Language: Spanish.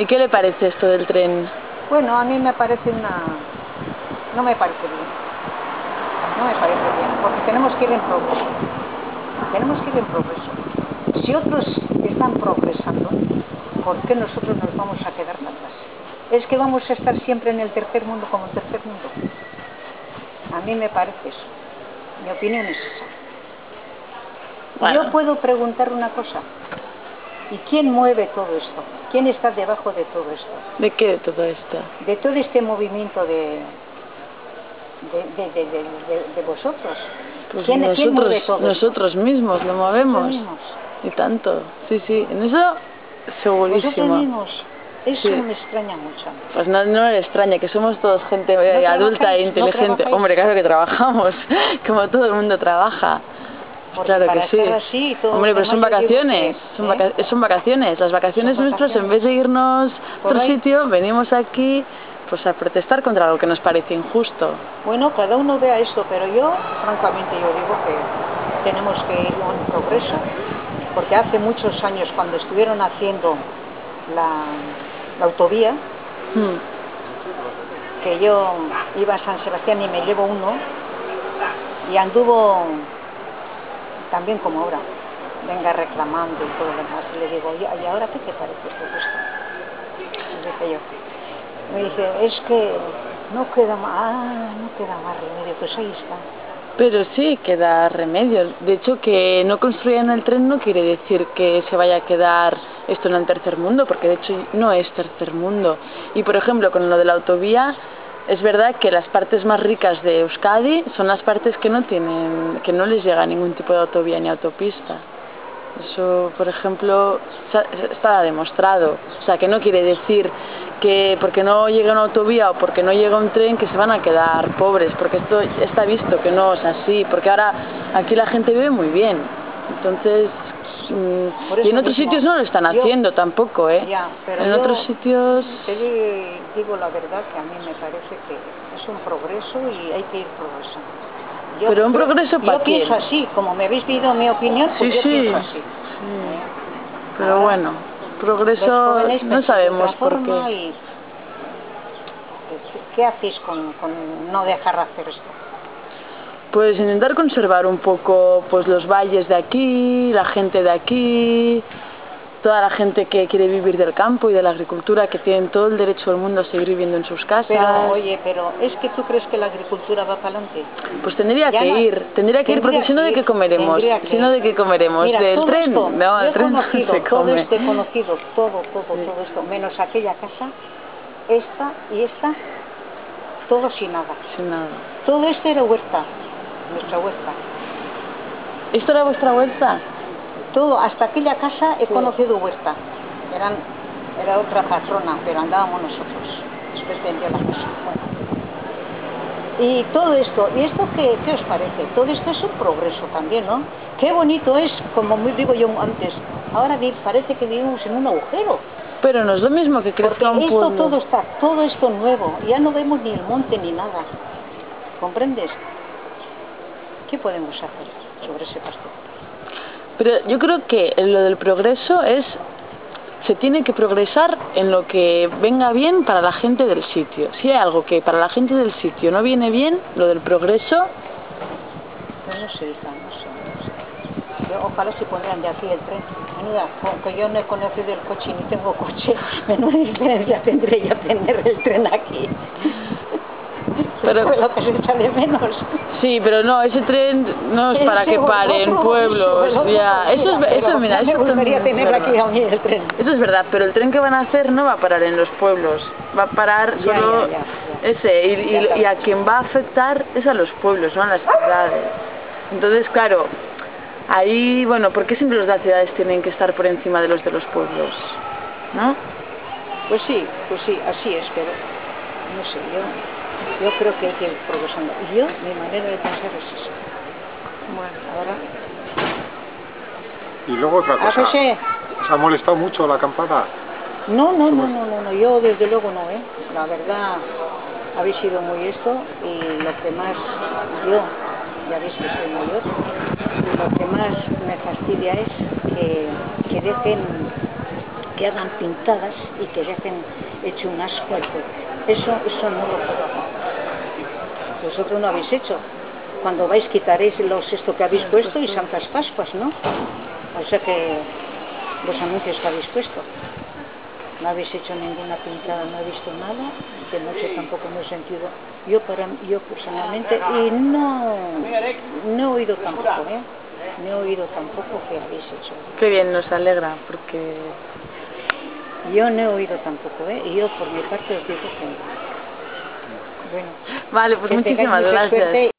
¿Y qué le parece esto del tren? Bueno, a mí me parece no me parece bien. No me parece bien, porque tenemos que ir en progreso. Tenemos que ir en progreso. Si otros están progresando, ¿por qué nosotros nos vamos a quedar atrás? ¿Es que vamos a estar siempre en el tercer mundo como el tercer mundo? A mí me parece eso. Mi opinión es esa. Bueno, Yo puedo preguntar una cosa. ¿Y quién mueve todo esto? ¿Quién está debajo de todo esto? ¿de qué de todo esto? De todo este movimiento de vosotros. Pues ¿Quién mueve todo esto? nosotros mismos lo Vosotros movemos. mismos. Y tanto. Sí, sí. En eso, Vosotros segurísimo. mismos. Eso Sí. me extraña mucho. Pues no le extraña que somos todos gente ¿No adulta e trabajáis? ¿No inteligente. Hombre, trabajáis? claro que trabajamos, como todo el mundo trabaja. Pues Porque claro que para estar sí. así y todo lo Hombre, pero son demás yo digo vacaciones, que... ¿eh? son vacaciones. Las Son vacaciones nuestras, en vez vacaciones. de irnos a Por otro ahí. sitio, venimos aquí pues a protestar contra algo que nos parece injusto. Bueno, cada uno vea esto, pero yo, francamente, yo digo que tenemos que ir en progreso, porque hace muchos años, cuando estuvieron haciendo la, la autovía, que yo iba a San Sebastián y me llevo uno, y anduvo también como ahora, venga reclamando y todo lo demás, y le digo, ¿y ahora qué te parece todo esto? Le dije yo. Me dice, es que no queda más remedio, pues ahí está. Pero sí que da remedio. De hecho, que no construyan el tren no quiere decir que se vaya a quedar esto en el tercer mundo, porque de hecho no es tercer mundo. Y por ejemplo, con lo de la autovía, es verdad que las partes más ricas de Euskadi son las partes que no les llega ningún tipo de autovía ni autopista. Eso, por ejemplo, está demostrado. O sea, que no quiere decir que porque no llega una autovía o porque no llega un tren que se van a quedar pobres, porque esto está visto que no es así, porque ahora aquí la gente vive muy bien. Entonces, Por y en eso otros mismo, sitios no lo están yo, haciendo tampoco, ¿eh? ya, pero En otros yo te sitios... digo la verdad que a mí me parece que es un progreso y hay que ir progresando. Pero un progreso para Yo quién. pienso así, como me habéis pedido mi opinión, Sí, pues yo pienso sí, así. ¿eh? pero Ahora, bueno, los progreso jóvenes no pensáis de otra sabemos por qué. forma y ¿qué hacéis con no dejar hacer esto? Pues intentar conservar un poco pues los valles de aquí, la gente de aquí, toda la gente que quiere vivir del campo y de la agricultura, que tienen todo el derecho del mundo a seguir viviendo en sus Pero, casas. oye, pero ¿es que tú crees que la agricultura va para adelante? Pues Ya no, tendría que ir, porque si no, ¿de qué comeremos? tendría Si que no, ir. ¿de qué comeremos? Mira, ¿Del todo esto, tren? No, yo el he tren no conocido, se todo come. esto he conocido, Sí. todo esto, menos aquella casa, esta y esta, todo sin nada. Sin nada. Todo esto era huerta, nuestra huerta. ¿Esto era vuestra huerta? Todo, hasta aquella casa he Sí. conocido huerta. Era otra patrona, pero andábamos nosotros. Después vendió la casa. Bueno. Y todo esto, ¿y esto qué os parece? Todo esto es un progreso también, ¿no? Qué bonito es, como digo yo antes, ahora parece que vivimos en un agujero, Pero no es lo mismo que crezca un porque esto pueblo. todo está, todo esto nuevo, ya no vemos ni el monte ni nada, ¿comprendes? ¿Qué podemos hacer sobre ese pastel? Pero yo creo que lo del progreso se tiene que progresar en lo que venga bien para la gente del sitio. Si hay algo que para la gente del sitio no viene bien, lo del progreso... Pues no sé, hija, no sé, no sé. Yo, ojalá se pondrían de aquí el tren. Menuda, aunque yo no he conocido el coche ni tengo coche, menuda diferencia tendré yo tener el tren aquí. Pero Fue lo que se echa de menos. sí, pero no, ese tren no es para Ese que o el pare en otro, el pueblos. otro Ya, cualquiera, eso, pero mira, ya me eso gustaría también es tenerlo verdad. aquí a mí el tren. Eso es verdad, pero el tren que van a hacer no va a parar en los pueblos, va a parar Ya, ya, solo ya, ese, ya y a sabes. quien va a afectar es a los pueblos, no a las ciudades. Entonces, claro, ahí, bueno, ¿por qué siempre los de las ciudades tienen que estar por encima de los pueblos? ¿No? Pues sí, así es, pero no sé, yo creo que hay que ir progresando. Y yo, mi manera de pensar es esa. Bueno. Ahora, Y luego otra ¿a cosa, José? ¿os ha molestado mucho la acampada? No, no, no, Somos... no, no, no, yo desde luego no, ¿eh? La verdad, habéis sido muy esto y lo que más yo, ya veis que soy mayor, y lo que más me fastidia es que que hagan pintadas y que dejen hecho un asco al pueblo. Eso no lo puedo hacer. Vosotros no habéis hecho. Cuando vais quitaréis esto que habéis puesto y Santas Pascuas, ¿no? O sea que los anuncios que habéis puesto. No habéis hecho ninguna pintada, no he visto nada, de noche tampoco me he sentido, yo personalmente, y no he oído tampoco, no he oído tampoco que habéis hecho. Qué bien, nos alegra, porque... Yo no he oído tampoco, y yo por mi parte os digo que, bueno, Vale, pues que tengáis muchísimas mucha gracias. suerte.